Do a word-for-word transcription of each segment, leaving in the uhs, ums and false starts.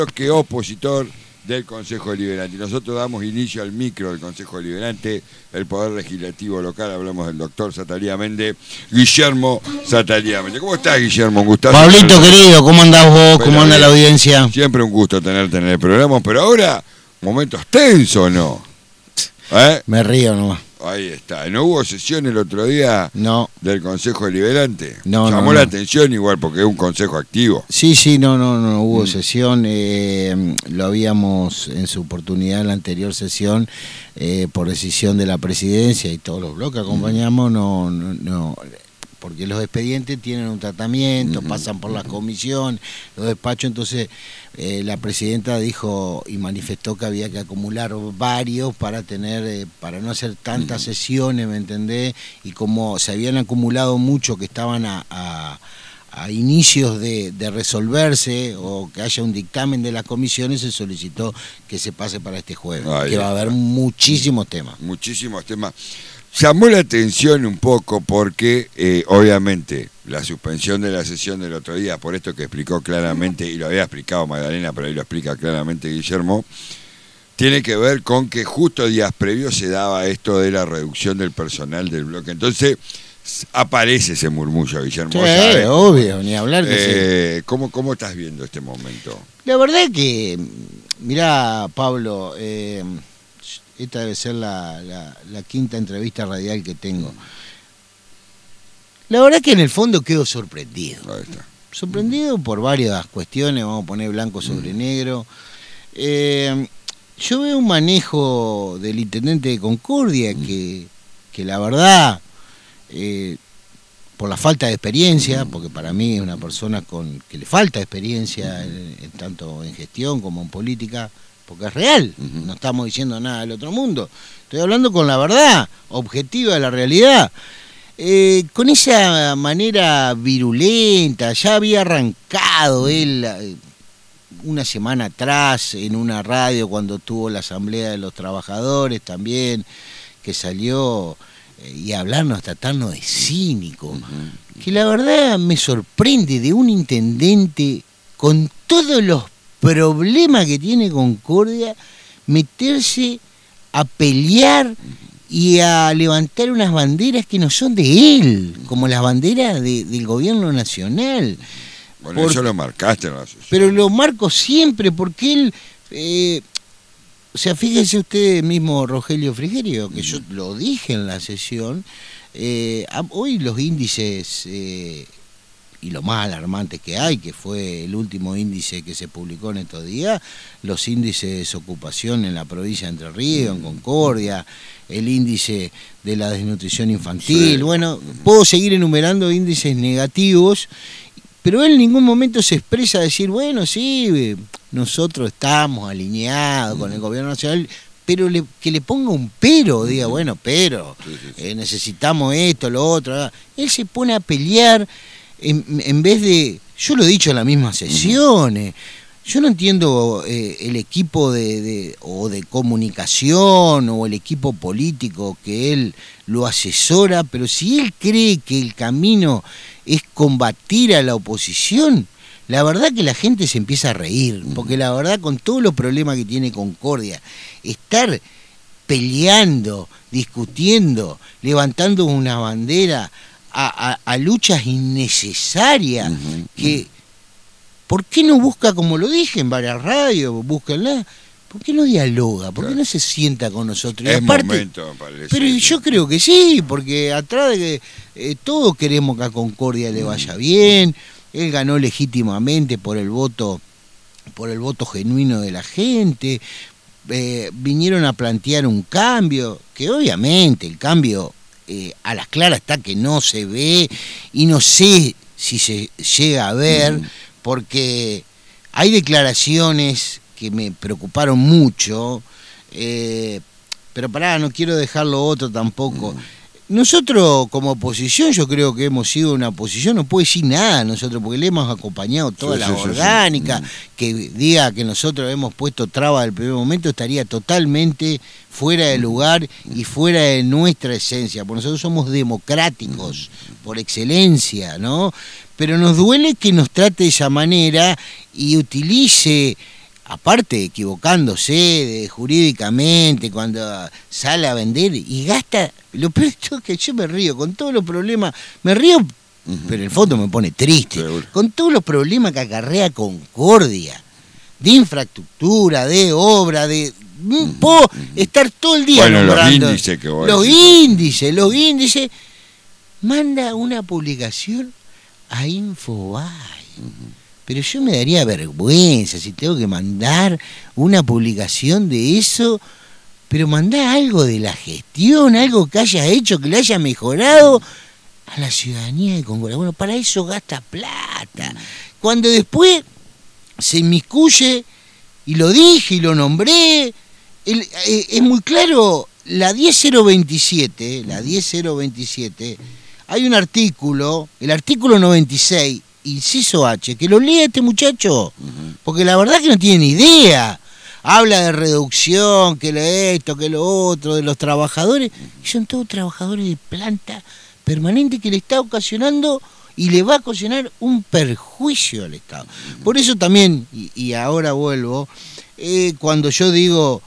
bloque opositor del Consejo Deliberante. Nosotros damos inicio al micro del Consejo Deliberante, el Poder Legislativo Local. Hablamos del doctor Satalía Méndez, Guillermo Satalía Méndez. ¿Cómo estás, Guillermo? Un gustazo. Pablito, querido, ¿cómo andás vos? Pero ¿Cómo anda bien, la audiencia? Siempre un gusto tenerte en el programa, pero ahora, momentos tensos, ¿no? ¿Eh? Me río nomás. Ahí está. ¿No hubo sesión el otro día No. del Consejo Deliberante? No, Llamó no, la no. atención igual porque es un consejo activo. Sí, sí, no, no, no hubo Mm. sesión. Eh, lo habíamos en su oportunidad en la anterior sesión, eh, por decisión de la presidencia y todos los bloques acompañamos, no, no, no, porque los expedientes tienen un tratamiento, Ujú. pasan por la comisión, los despachos, entonces eh, la presidenta dijo y manifestó que había que acumular varios para tener, eh, para no hacer tantas sesiones, ¿me entendés? Y como se habían acumulado muchos que estaban a, a, a inicios de, de resolverse o que haya un dictamen de las comisiones, se solicitó que se pase para este jueves, Ahí que va a está. haber muchísimos temas. Muchísimos temas. Llamó la atención un poco porque, eh, obviamente, la suspensión de la sesión del otro día, por esto que explicó claramente, y lo había explicado Magdalena, pero ahí lo explica claramente Guillermo, tiene que ver con que justo días previos se daba esto de la reducción del personal del bloque. Entonces, s- aparece ese murmullo, Guillermo. Sí, ¿vos sabés? obvio, ni hablar que sí. Eh, ¿cómo, ¿Cómo estás viendo este momento? La verdad que, mirá, Pablo, eh, esta debe ser la, la, la quinta entrevista radial que tengo. La verdad que en el fondo quedo sorprendido. Ahí está. Sorprendido por varias cuestiones, vamos a poner blanco sobre negro. Eh, yo veo un manejo del intendente de Concordia que, que la verdad, eh, por la falta de experiencia, porque para mí es una persona con que le falta experiencia en, en tanto en gestión como en política, porque es real, Ujú. no estamos diciendo nada del otro mundo, estoy hablando con la verdad, objetiva de la realidad. Eh, con esa manera virulenta, ya había arrancado él eh, una semana atrás en una radio cuando tuvo la asamblea de los trabajadores también, que salió eh, y a hablarnos, tratarnos de cínico, Ujú. que la verdad me sorprende de un intendente con todos los problemas que tiene Concordia, meterse a pelear y a levantar unas banderas que no son de él, como las banderas de- del gobierno nacional. Bueno, Por- eso lo marcaste en la sesión. Pero lo marco siempre porque él, eh, o sea, fíjese usted mismo, Rogelio Frigerio, que yo lo dije en la sesión, eh, a- hoy los índices, eh, y lo más alarmante que hay, que fue el último índice que se publicó en estos días, los índices de desocupación en la provincia de Entre Ríos, en Concordia, el índice de la desnutrición infantil, Sí. bueno, puedo seguir enumerando índices negativos, pero él en ningún momento se expresa a decir, bueno, sí, eh, nosotros estamos alineados con el gobierno nacional, pero le- que le ponga un pero, diga, bueno, pero, Sí, sí, sí. eh, necesitamos esto, lo otro. ah. Él se pone a pelear en, en vez de, yo lo he dicho en las mismas sesiones, yo no entiendo eh, el equipo de, de o de comunicación o el equipo político que él lo asesora, pero si él cree que el camino es combatir a la oposición, la verdad que la gente se empieza a reír, porque la verdad con todos los problemas que tiene Concordia, estar peleando, discutiendo, levantando una bandera a, a- a luchas innecesarias, Ujú, que ¿por qué no busca, como lo dije en varias radios, búsquenla, ¿por qué no dialoga? ¿Por qué Claro. no se sienta con nosotros? Y Es aparte, momento, me parece. pero yo creo que sí, porque atrás de que eh, todos queremos que a Concordia le vaya bien, él ganó legítimamente por el voto, por el voto genuino de la gente, eh, vinieron a plantear un cambio, que obviamente el cambio eh, a las claras está que no se ve y no sé si se llega a ver, Ujú. porque hay declaraciones que me preocuparon mucho, eh, pero pará, no quiero dejarlo otro tampoco. Nosotros como oposición, yo creo que hemos sido una oposición, no puede decir nada nosotros, porque le hemos acompañado toda Sí, la sí, sí, sí. orgánica, Mm. que diga que nosotros hemos puesto trabas del primer momento, estaría totalmente fuera de lugar y fuera de nuestra esencia, porque nosotros somos democráticos por excelencia, ¿no? Pero nos duele que nos trate de esa manera y utilice aparte equivocándose de, jurídicamente cuando sale a vender y gasta, lo peor de todo es que yo me río con todos los problemas, me río, uh-huh. pero en el fondo me pone triste, seguro. Con todos los problemas que acarrea Concordia, de infraestructura, de obra, de... Uh-huh. Puedo estar todo el día bueno, nombrando los índices que voy los a decir. índices, los índices, manda una publicación a Infobae. Uh-huh. Pero yo me daría vergüenza si tengo que mandar una publicación de eso, pero mandá algo de la gestión, algo que haya hecho, que le haya mejorado a la ciudadanía de Concordia. Bueno, para eso gasta plata. Cuando después se inmiscuye, y lo dije y lo nombré, el, eh, es muy claro, la diez cero veintisiete, la diez cero veintisiete, hay un artículo, el artículo noventa y seis, inciso H, que lo lea este muchacho, uh-huh. porque la verdad que no tiene ni idea. Habla de reducción, que lo esto, que lo otro, de los trabajadores, y son todos trabajadores de planta permanente que le está ocasionando y le va a ocasionar un perjuicio al Estado. Uh-huh. Por eso también, y, y ahora vuelvo, eh, cuando yo digo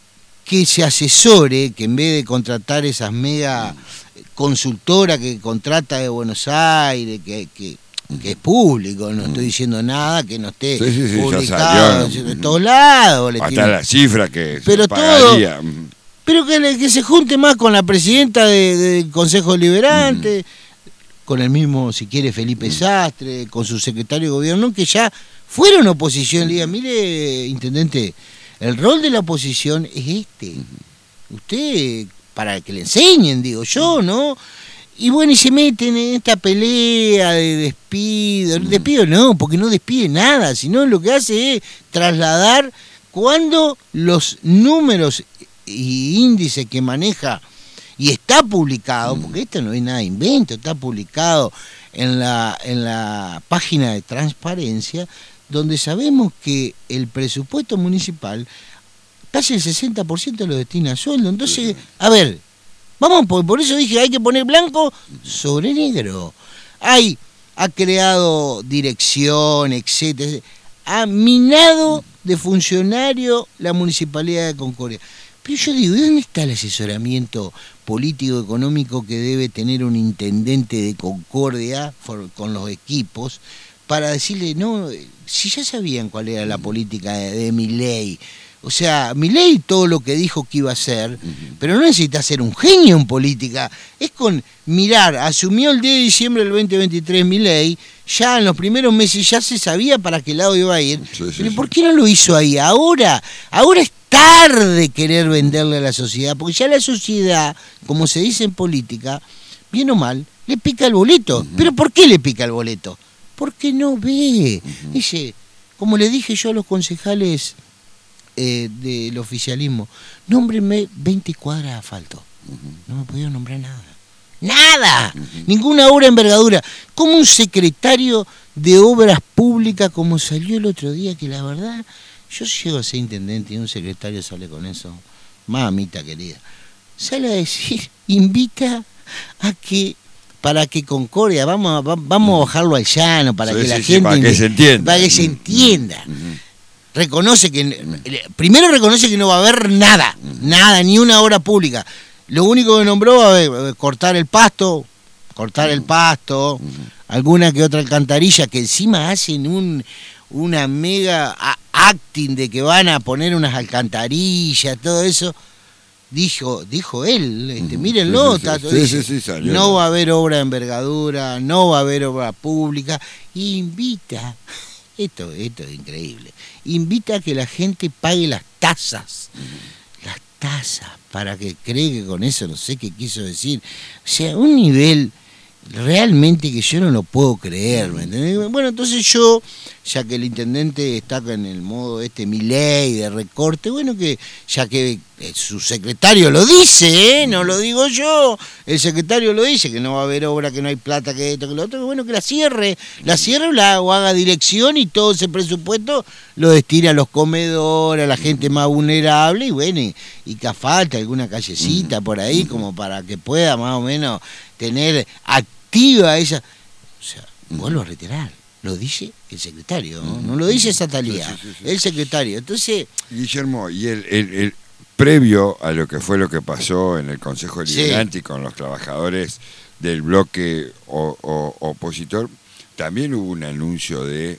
que se asesore, que en vez de contratar esas mega consultoras que contrata de Buenos Aires, que... que que es público, no estoy diciendo nada que no esté sí, sí, sí, publicado de todos lados. Hasta tiene... la cifra que pero se pagaría. Todo, pero que, le, que se junte más con la presidenta del de Consejo Deliberante, mm. con el mismo, si quiere, Felipe mm. Sastre, con su secretario de gobierno, que ya fueron oposición. Le digan, mire, intendente, el rol de la oposición es este. Mm. Usted, para que le enseñen, digo yo, ¿no? Y bueno, y se meten en esta pelea de despido. Mm. Despido no, porque no despide nada, sino lo que hace es trasladar cuando los números y índices que maneja, y está publicado, mm. porque esto no es nada de invento, está publicado en la, en la página de transparencia, donde sabemos que el presupuesto municipal casi el sesenta por ciento lo destina a sueldo. Entonces, a ver... Vamos, por, por eso dije, hay que poner blanco sobre negro. Hay, ha creado dirección, etcétera. Ha minado de funcionario la Municipalidad de Concordia. Pero yo digo, ¿y dónde está el asesoramiento político-económico que debe tener un intendente de Concordia for, con los equipos para decirle, no, si ya sabían cuál era la política de, de Milei? O sea, Milei todo lo que dijo que iba a hacer, uh-huh. pero no necesita ser un genio en política. Es con mirar, asumió el diez de diciembre del veinte veintitrés Milei, ya en los primeros meses ya se sabía para qué lado iba a ir. Sí, sí, pero ¿por qué no lo hizo ahí? Ahora, ahora es tarde querer venderle a la sociedad, porque ya la sociedad, como se dice en política, bien o mal, le pica el boleto. Uh-huh. ¿Pero por qué le pica el boleto? Porque no ve. Uh-huh. Dice, como le dije yo a los concejales... Eh, del oficialismo, nómbrenme veinte cuadras de asfalto. Uh-huh. No me pudieron nombrar nada. ¡Nada! Uh-huh. Ninguna obra de envergadura. Como un secretario de obras públicas, como salió el otro día, que la verdad, yo llego a ser intendente y un secretario sale con eso. Mamita querida. Sale a decir, invita a que para que Concordia, vamos a, vamos a bajarlo al llano, para sí, que la sí, gente... Sí, para que se entienda. Para que se entienda. Uh-huh. Reconoce que, primero reconoce que no va a haber nada, nada, ni una obra pública. Lo único que nombró va a haber, cortar el pasto, cortar el pasto, alguna que otra alcantarilla, que encima hacen un una mega acting de que van a poner unas alcantarillas, todo eso. Dijo, dijo él, este, mírenlo, sí, sí, sí, dice, sí, sí, sí, no va a haber obra de envergadura, no va a haber obra pública, y invita... Esto, esto es increíble. Invita a que la gente pague las tasas. Uh-huh. Las tasas, para que cree que con eso no sé qué quiso decir. O sea, un nivel realmente que yo no lo puedo creer, ¿me entendés? Bueno, entonces yo, ya que el intendente está en el modo este Milei de recorte, bueno, que ya que su secretario lo dice, ¿eh? No lo digo yo, el secretario lo dice, que no va a haber obra, que no hay plata, que esto, que lo otro, que bueno, que la cierre, la cierre la, o haga dirección y todo ese presupuesto lo destina a los comedores, a la gente más vulnerable, y bueno, y, y que falta alguna callecita por ahí, como para que pueda más o menos tener activa esa... O sea, vuelvo a reiterar, lo dice el secretario, no, no lo dice Satalía, sí, sí, sí, sí. El secretario. Entonces, Guillermo, y el, el, el previo a lo que fue lo que pasó en el Consejo Deliberante sí. con los trabajadores del bloque o, o, opositor, también hubo un anuncio de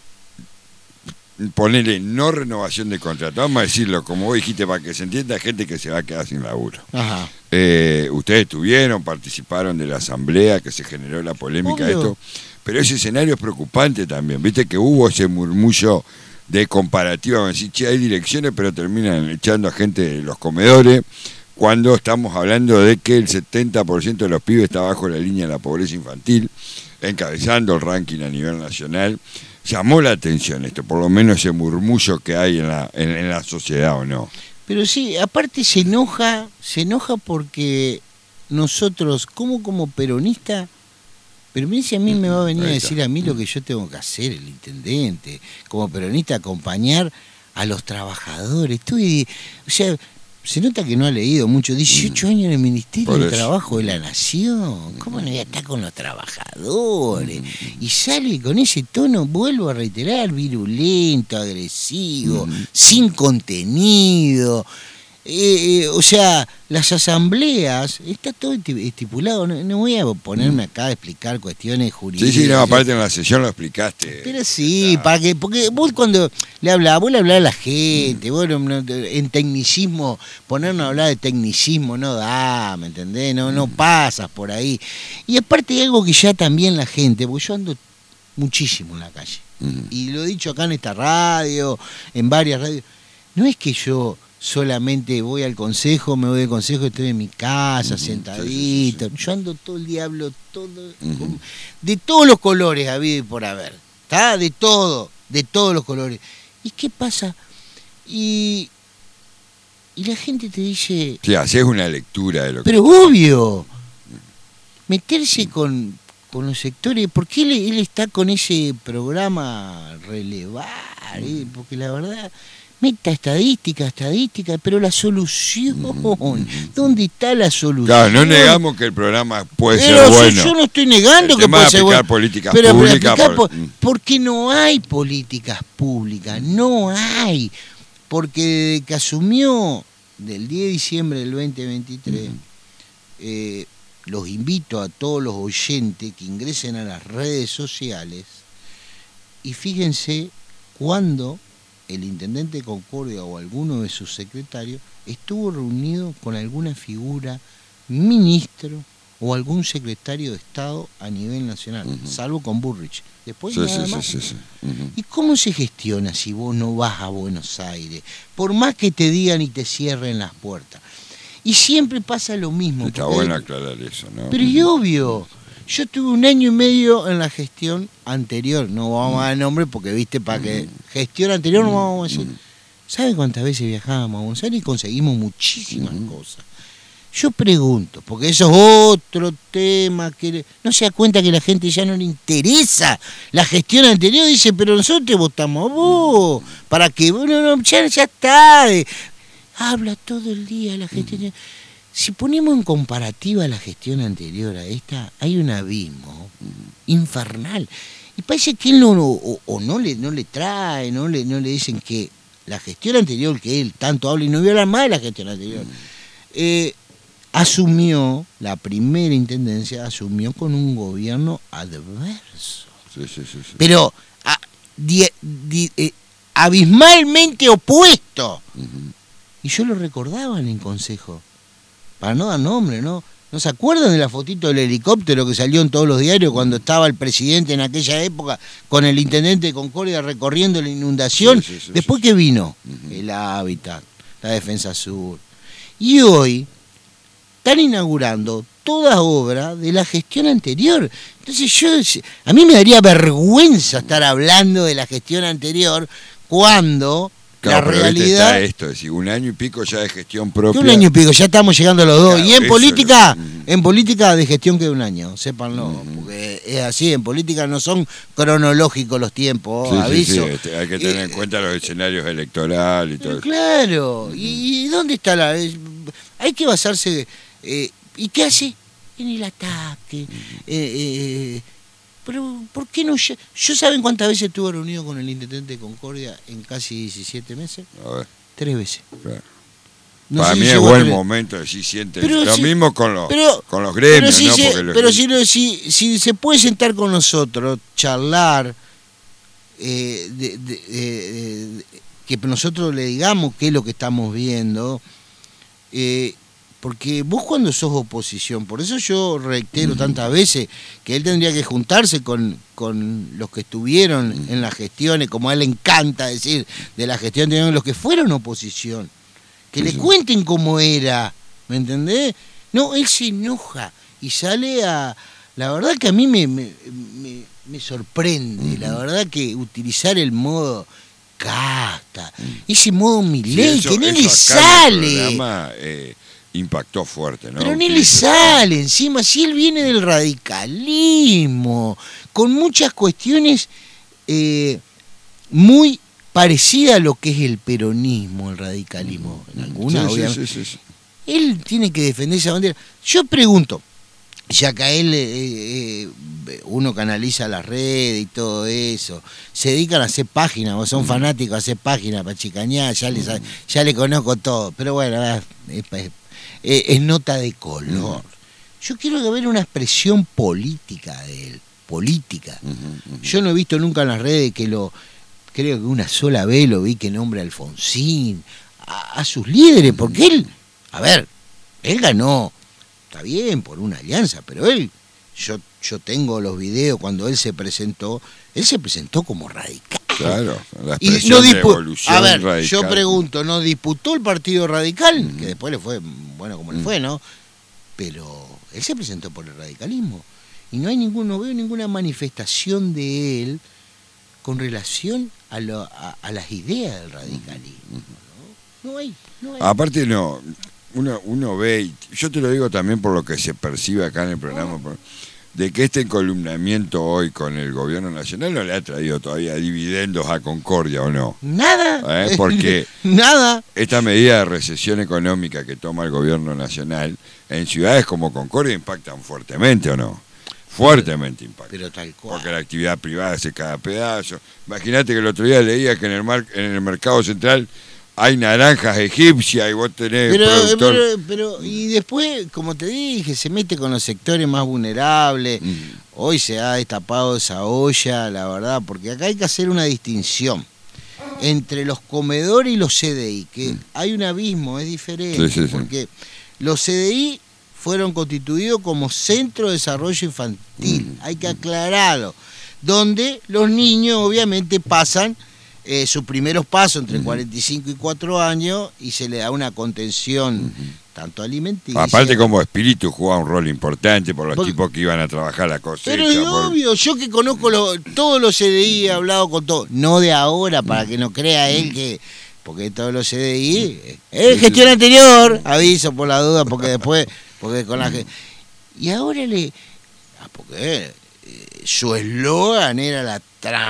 ponerle no renovación de contrato, vamos a decirlo como vos dijiste para que se entienda, gente que se va a quedar sin laburo. Ajá. Eh, ustedes estuvieron, participaron de la asamblea que se generó la polémica de esto, pero ese escenario es preocupante también, viste que hubo ese murmullo de comparativa, van a decir, che, hay direcciones pero terminan echando a gente de los comedores, cuando estamos hablando de que el setenta por ciento de los pibes está bajo la línea de la pobreza infantil, encabezando el ranking a nivel nacional. Llamó la atención esto, por lo menos ese murmullo que hay en la, en, en la sociedad, ¿o no? Pero sí, aparte se enoja, se enoja porque nosotros, como como peronista, pero mire si a mí me va a venir a decir a mí lo que yo tengo que hacer, el intendente, como peronista, acompañar a los trabajadores. Estoy, o sea, se nota que no ha leído mucho. dieciocho años en el Ministerio de Trabajo de la Nación. ¿Cómo no voy a estar con los trabajadores? Y sale con ese tono, vuelvo a reiterar, virulento, agresivo, mm. sin contenido. Eh, eh, o sea, las asambleas, está todo estipulado, no, no voy a ponerme acá a explicar cuestiones jurídicas. Sí, sí, no, aparte en la sesión lo explicaste. Pero sí, ah. para que, porque vos cuando le hablás, vos le hablás a la gente, mm. vos en tecnicismo, ponernos a hablar de tecnicismo no da, ¿me entendés? No, no pasas por ahí. Y aparte hay algo que ya también la gente, porque yo ando muchísimo en la calle, mm. y lo he dicho acá en esta radio, en varias radios, no es que yo solamente voy al consejo, me voy del consejo, estoy en mi casa, uh-huh, sentadito. Sí, sí, sí. Yo ando todo el día, hablo todo, uh-huh. de todos los colores, habido y por haber. ¿Está? De todo, de todos los colores. ¿Y qué pasa? Y, y la gente te dice... Sí, haces una lectura de lo pero que... Pero obvio, meterse uh-huh. con, con los sectores, ¿por qué él, él está con ese programa relevar? Uh-huh. ¿eh? Porque la verdad... Meta estadística, estadística, pero la solución, ¿dónde está la solución? Claro, no negamos que el programa puede pero ser bueno. Yo no estoy negando el que puede ser bueno. Políticas pero públicas aplicar por... po- porque no hay políticas públicas, no hay. Porque desde que asumió del diez de diciembre del veinte veintitrés, uh-huh. eh, los invito a todos los oyentes que ingresen a las redes sociales y fíjense cuándo el intendente de Concordia o alguno de sus secretarios estuvo reunido con alguna figura, ministro o algún secretario de Estado a nivel nacional, uh-huh. salvo con Burrich. Después sí, nada sí, más. Sí, sí, sí. Uh-huh. ¿Y cómo se gestiona si vos no vas a Buenos Aires? Por más que te digan y te cierren las puertas. Y siempre pasa lo mismo. Está bueno aclarar eso, ¿no? Pero es obvio. Yo tuve un año y medio en la gestión anterior, no vamos a dar nombre porque, viste, para que... Gestión anterior no vamos a decir. ¿Sabe cuántas veces viajábamos a Buenos Aires y conseguimos muchísimas cosas? Yo pregunto, porque eso es otro tema que... No se da cuenta que la gente ya no le interesa la gestión anterior, dice, pero nosotros te votamos a vos, para que... Bueno, no, ya, ya está. Habla todo el día la gestión... Si ponemos en comparativa la gestión anterior a esta, hay un abismo infernal. Y parece que él no, o, o no, le, no le trae, no le, no le dicen que la gestión anterior, que él tanto habla, y no voy a hablar más de la gestión anterior, eh, asumió, la primera intendencia asumió con un gobierno adverso. Sí, sí, sí, sí. Pero a, di, di, eh, abismalmente opuesto. Uh-huh. Y yo lo recordaba en el consejo. Para no dar nombre, ¿no? ¿No se acuerdan de la fotito del helicóptero que salió en todos los diarios cuando estaba el presidente en aquella época con el intendente de Concordia recorriendo la inundación? Sí, sí, sí, Después sí, sí. que vino uh-huh. el hábitat, la defensa sur. Y hoy están inaugurando toda obra de la gestión anterior. Entonces yo, a mí me daría vergüenza estar hablando de la gestión anterior cuando... Claro, la realidad está esto, es decir, un año y pico ya de gestión propia. Un año y pico, ya estamos llegando a los dos. Claro, y en política, es... en política de gestión queda un año, sépanlo, uh-huh. porque es así, en política no son cronológicos los tiempos, sí, aviso. Sí, sí, hay que tener y, en cuenta los escenarios electorales y todo eso. Claro, uh-huh. ¿y dónde está la...? Hay que basarse... Eh, ¿Y qué hace? En el ataque. Uh-huh. eh, eh, pero ¿por qué no? Yo, ¿yo saben cuántas veces estuve reunido con el intendente de Concordia en casi diecisiete meses? A ver, Tres veces. claro. No Para sé mí si es llegó a buen tres. momento, si siente Pero lo si- mismo con los, pero- con los gremios, pero si, ¿no? se, Porque los pero gremios- si, lo- si, si se puede sentar con nosotros, charlar, eh, de, de- de- de- que nosotros le digamos qué es lo que estamos viendo, eh, porque vos cuando sos oposición, por eso yo reitero tantas veces que él tendría que juntarse con, con los que estuvieron en las gestiones, como a él le encanta decir, de la gestión, de los que fueron oposición, que Sí, le sí. cuenten cómo era, ¿me entendés? No, él se enoja y sale a... La verdad que a mí me, me, me, me sorprende, la verdad que utilizar el modo casta, ese modo Sí, Milei, eso- que ni eso le acá en el sale. programa, eh, impactó fuerte, ¿no? Pero ni le Utiliza- sale encima, si él viene del radicalismo, con muchas cuestiones eh, muy parecidas a lo que es el peronismo, el radicalismo. En algunas, Sí, sí, obviamente. sí, sí, sí. Él tiene que defender esa bandera. Yo pregunto, ya que a él eh, eh, uno canaliza las redes y todo eso, se dedican a hacer páginas, o son fanáticos a hacer páginas para chicañar, ya le, sa- ya le conozco todo, pero bueno, es, es- es- es nota de color. Yo quiero que ver una expresión política de él, política. Ujú, ujú. Yo no he visto nunca en las redes que lo, creo que una sola vez lo vi que nombra a Alfonsín, a, a sus líderes, porque él, a ver, él ganó, está bien, por una alianza, pero él, yo, yo tengo los videos cuando él se presentó, él se presentó como radical. Claro, la Y expresión no de dispu- evolución a ver, radical. yo pregunto, ¿no disputó el Partido Radical? Mm. Que después le fue, bueno, como le Mm. fue, ¿no? Pero él se presentó por el radicalismo. Y no hay ningún, no veo ninguna manifestación de él con relación a, lo, a, a las ideas del radicalismo. ¿no? No hay, no hay. Aparte no, uno, uno ve, y yo te lo digo también por lo que se percibe acá en el programa, por- de que este encolumnamiento hoy con el gobierno nacional no le ha traído todavía dividendos a Concordia, ¿o no? Nada. Eh, porque- Nada. Esta medida de recesión económica que toma el gobierno nacional en ciudades como Concordia impactan fuertemente, ¿o no? Fuertemente impactan. Pero tal cual. Porque la actividad privada se cae a pedazos. Imagínate que el otro día leía que en el, mar, en el mercado central hay naranjas egipcias y vos tenés Pero, productor... pero, pero, y después, como te dije, se mete con los sectores más vulnerables. Mm. Hoy se ha destapado esa olla, la verdad, porque acá hay que hacer una distinción entre los comedores y los C D I, que Mm. hay un abismo, es diferente, Sí, sí, sí. porque los C D I fueron constituidos como Centro de Desarrollo Infantil, Mm. hay que aclararlo, donde los niños obviamente pasan eh, sus primeros pasos entre Ujú. cuarenta y cinco y cuatro años y se le da una contención tanto alimenticia. Aparte como espíritu jugaba un rol importante por los Porque- tipos que iban a trabajar la cosecha. Pero es por- obvio, yo que conozco lo- todos los C D I, he hablado con todos, no de ahora, para que no crea él que, porque todos los C D I, eh, es Sí, gestión sí. anterior, aviso por la duda, porque después, porque con la ge- y ahora le, ah, porque eh, su eslogan era la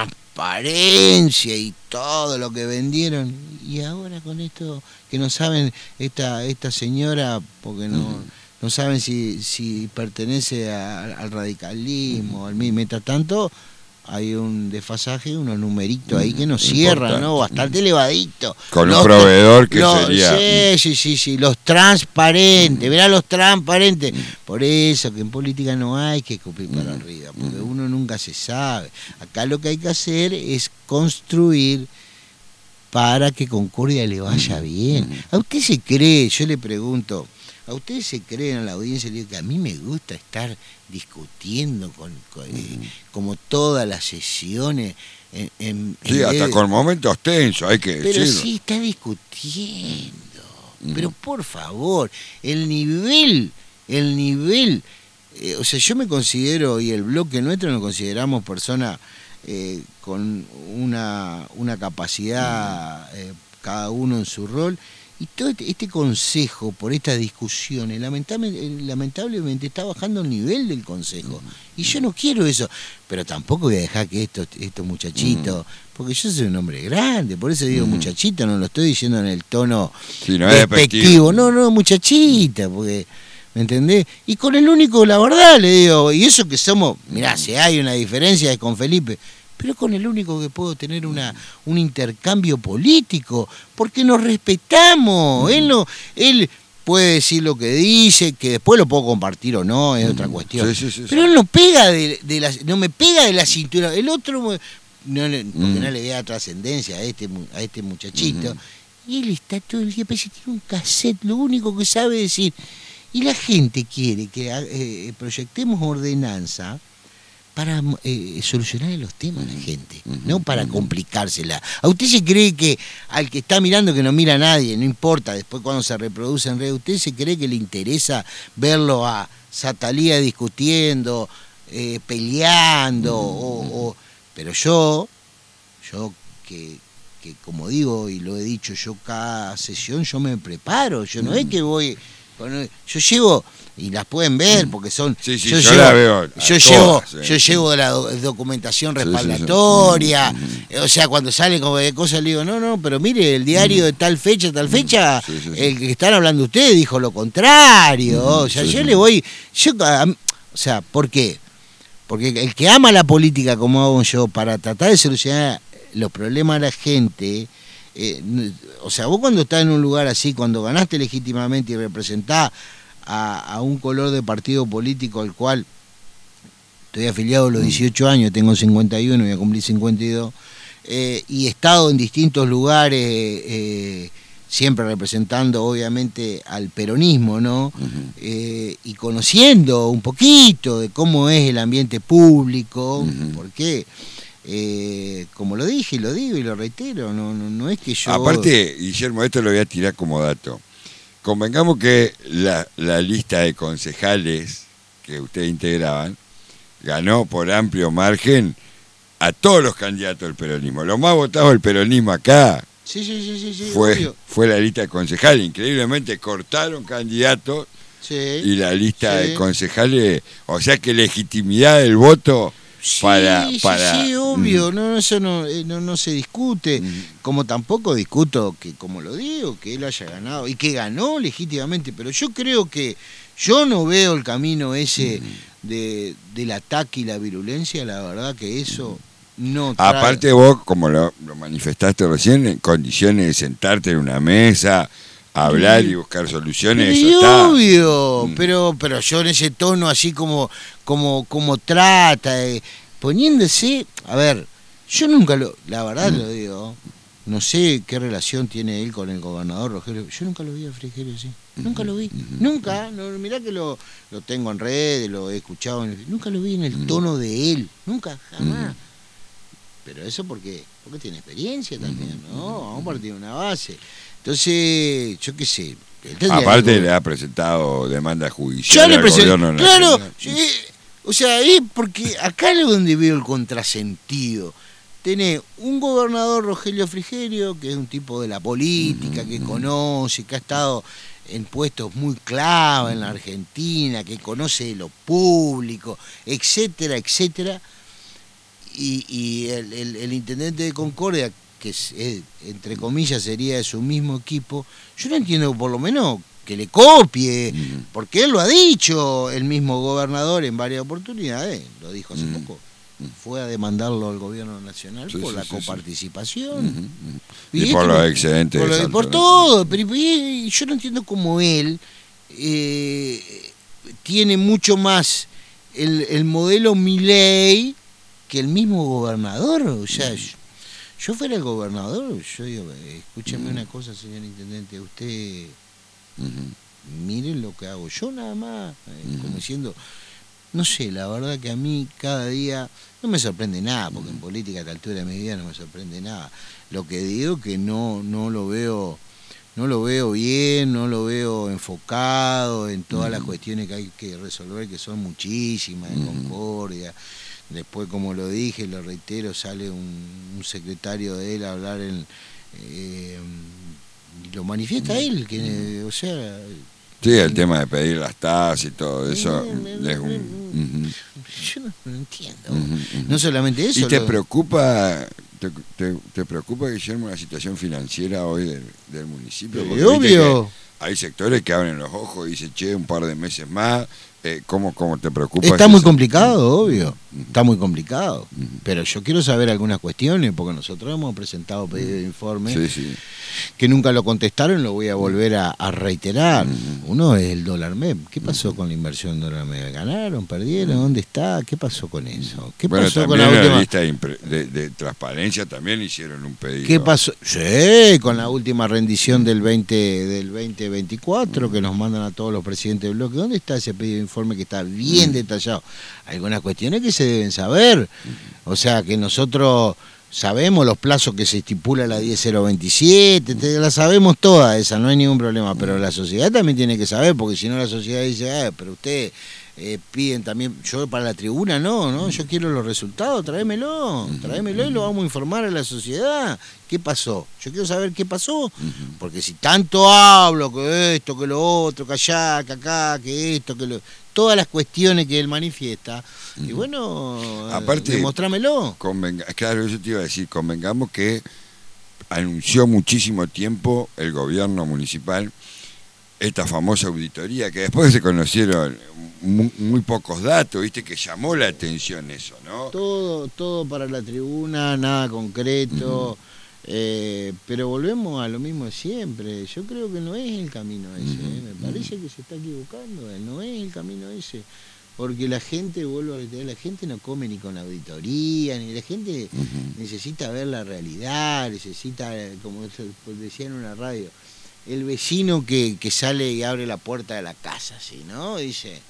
transparencia y todo lo que vendieron, y ahora con esto, que no saben, esta, esta señora, porque no... No saben si, si pertenece a- al radicalismo, al mismo. Mientras tanto, hay un desfasaje, unos numeritos ahí que nos cierran, ¿no? Bastante elevadito. Con un Los- proveedor que los- sería... Sí, sí, sí, sí, los transparentes, verá los transparentes. Por eso que en política no hay que escupir para arriba, porque uno nunca se sabe. Acá lo que hay que hacer es construir para que Concordia le vaya bien. ¿A usted se cree? Yo le pregunto, ¿a ustedes se creen en la audiencia? Le digo que a mí me gusta estar discutiendo con, con, eh, como todas las sesiones. En, en- Sí, en hasta vez- con momentos tensos, hay que Pero decirlo. sí está discutiendo. Pero por favor, el nivel, el nivel, eh, o sea, yo me considero, y el bloque nuestro nos consideramos personas eh, con una, una capacidad, eh, cada uno en su rol, y todo este, este consejo por estas discusiones, lamentable- eh, lamentablemente está bajando el nivel del consejo. Y yo no quiero eso, pero tampoco voy a dejar que estos, estos muchachitos, porque yo soy un hombre grande, por eso digo muchachito, no lo estoy diciendo en el tono Sí, no es despectivo. despectivo. No, no, muchachita, porque, ¿me ¿me entendés? Y con el único, la verdad, le digo, y eso que somos, mirá, si hay una diferencia es con Felipe, pero con el único que puedo tener una un intercambio político, porque nos respetamos. Él no, él puede decir lo que dice, que después lo puedo compartir o no, es otra cuestión. Sí, sí, sí, pero sí. él no pega de, de la, no me pega de la cintura. El otro, no, le- porque Mm. no le vea trascendencia a este, mu- a este muchachito. Ujú. Y él está todo el día, parece que tiene un cassette, lo único que sabe decir. Y la gente quiere que eh, proyectemos ordenanza para eh, solucionar los temas a la gente, no para complicársela. ¿A usted se cree que al que está mirando, que no mira a nadie, no importa, después cuando se reproduce en red, usted se cree que le interesa verlo a Satalía discutiendo, eh, peleando, o, o- pero yo, yo que, que como digo y lo he dicho, yo cada sesión yo me preparo, yo no es que voy, bueno, yo llevo, y las pueden ver porque son, Sí, sí, yo, yo llevo, la veo a yo todas, llevo, sí. yo llevo la do- documentación Sí, sí, sí. respaldatoria, Mm, o sea, cuando sale como de cosas le digo, no, no, pero mire, el diario de tal fecha, tal fecha, Sí, sí, sí. el que están hablando ustedes dijo lo contrario, o sea, sí, yo sí. le voy, yo, a- o sea, ¿por qué? Porque el que ama la política como hago yo para tratar de solucionar los problemas de la gente, eh, n- o sea, vos cuando estás en un lugar así, cuando ganaste legítimamente y representás a, a un color de partido político al cual estoy afiliado a los dieciocho años, tengo cincuenta y uno, voy a cumplir cincuenta y dos, eh, y he estado en distintos lugares, eh, siempre representando obviamente al peronismo, ¿no? Ujú. Eh, y conociendo un poquito de cómo es el ambiente público, Ujú. porque, eh, como lo dije y lo digo y lo reitero, no, no, no es que yo... Aparte, Guillermo, esto lo voy a tirar como dato. Convengamos que la, la lista de concejales que ustedes integraban ganó por amplio margen a todos los candidatos del peronismo. Lo más votado del peronismo acá Sí, sí, sí, sí, sí, fue, obvio. fue la lista de concejales. Increíblemente cortaron candidatos Sí, y la lista sí. de concejales, o sea que legitimidad del voto Sí, para... sí, para sí, obvio, no, eso no, eh, no, no se discute, Mm. como tampoco discuto que, como lo digo, que él haya ganado y que ganó legítimamente, pero yo creo que yo no veo el camino ese de, del ataque y la virulencia, la verdad que eso no trae... Aparte vos, como lo, lo manifestaste recién, en condiciones de sentarte en una mesa, hablar y buscar soluciones, Sí, eso está. obvio, Mm. pero, pero yo en ese tono así como, como, como trata, eh, poniéndose, a ver, yo nunca lo, la verdad lo digo, no sé qué relación tiene él con el gobernador Rogelio, yo nunca lo vi a Frigerio así, nunca lo vi, nunca, no, mirá que lo, lo tengo en redes, lo he escuchado, en el- nunca lo vi en el tono de él, nunca, jamás. Pero eso porque, porque tiene experiencia también, ¿no? Vamos a partir de una base. Entonces, yo qué sé. él tendría Aparte que- le ha presentado demanda Yo judicial le al presenté. gobierno Claro, nacional. sí, o sea, es porque acá es donde veo el contrasentido. Tenés un gobernador, Rogelio Frigerio, que es un tipo de la política, que conoce, que ha estado en puestos muy clave en la Argentina, que conoce lo público, etcétera, etcétera. Y, y el, el- el intendente de Concordia, que es, es, entre comillas sería de su mismo equipo, yo no entiendo por lo menos que le copie, Ujú. porque él lo ha dicho, el mismo gobernador en varias oportunidades, lo dijo hace Ujú. poco, fue a demandarlo al gobierno nacional Sí, por sí, la sí, sí. coparticipación. Ujú, ujú. Y Y este por no- los excedentes por, de lo- Salta, por ¿no? todo, pero y- y yo no entiendo cómo él eh, tiene mucho más el, el modelo Milei que el mismo gobernador. O sea, yo, yo fuera el gobernador, yo digo, eh, escúcheme una cosa, señor intendente, usted Ujú. miren lo que hago yo nada más, eh, Ujú. como diciendo, no sé, la verdad que a mí cada día no me sorprende nada, porque en política a esta altura de mi vida no me sorprende nada. Lo que digo que no, no lo veo, no lo veo bien, no lo veo enfocado en todas las cuestiones que hay que resolver, que son muchísimas, en Ujú. Concordia. Después, como lo dije, lo reitero, sale un, un secretario de él a hablar en, eh, y lo manifiesta él, que, o sea, Sí, el tema de pedir las tasas y todo eso Eh, es un... yo no, no entiendo. Ujú, ujú, ujú. No solamente eso. ¿Y te lo- preocupa, te, te- te preocupa, Guillermo, la situación financiera hoy del, del municipio? Sí, Porque viste obvio. hay sectores que abren los ojos y dicen, che, un par de meses más, eh, ¿cómo, ¿cómo te preocupa? Está muy complicado, obvio, está muy complicado, pero yo quiero saber algunas cuestiones, porque nosotros hemos presentado pedido de informe, sí, sí. que nunca lo contestaron, lo voy a volver a, a reiterar. Uno es el dólar M E P. ¿Qué pasó con la inversión en dólar M E P? ¿Ganaron? ¿Perdieron? ¿Dónde está? ¿Qué pasó con eso? ¿Qué bueno, pasó también con la en la última? lista de, de, de transparencia también hicieron un pedido. ¿Qué pasó? Sí, con la última rendición del veinte del veinte veinticuatro que nos mandan a todos los presidentes del bloque. ¿Dónde está ese pedido de informe que está bien detallado? Algunas cuestiones que se deben saber. O sea, que nosotros sabemos los plazos que se estipula la diez cero veintisiete, te, la sabemos todas esa, no hay ningún problema, pero la sociedad también tiene que saber, porque si no la sociedad dice, ah, pero ustedes eh, piden también, yo para la tribuna no, no, yo quiero los resultados, tráemelo, tráemelo y lo vamos a informar a la sociedad. ¿Qué pasó? Yo quiero saber qué pasó, porque si tanto hablo, que esto, que lo otro, que allá, que acá, que esto, que lo... todas las cuestiones que él manifiesta, y bueno, aparte, demostrámelo. Convenga, claro, eso te iba a decir, convengamos que anunció muchísimo tiempo el gobierno municipal esta famosa auditoría, que después se conocieron muy, muy pocos datos, viste, que llamó la atención eso, ¿no? Todo, todo para la tribuna, nada concreto, uh-huh. eh, pero volvemos a lo mismo de siempre. Yo creo que no es el camino ese, uh-huh. eh, me parece que se está equivocando, eh, no es el camino ese. Porque la gente, vuelvo a reiterar, la gente no come ni con la auditoría, ni la gente uh-huh. necesita ver la realidad, necesita, como decía en una radio, el vecino que, que sale y abre la puerta de la casa, ¿sí, no? Dice,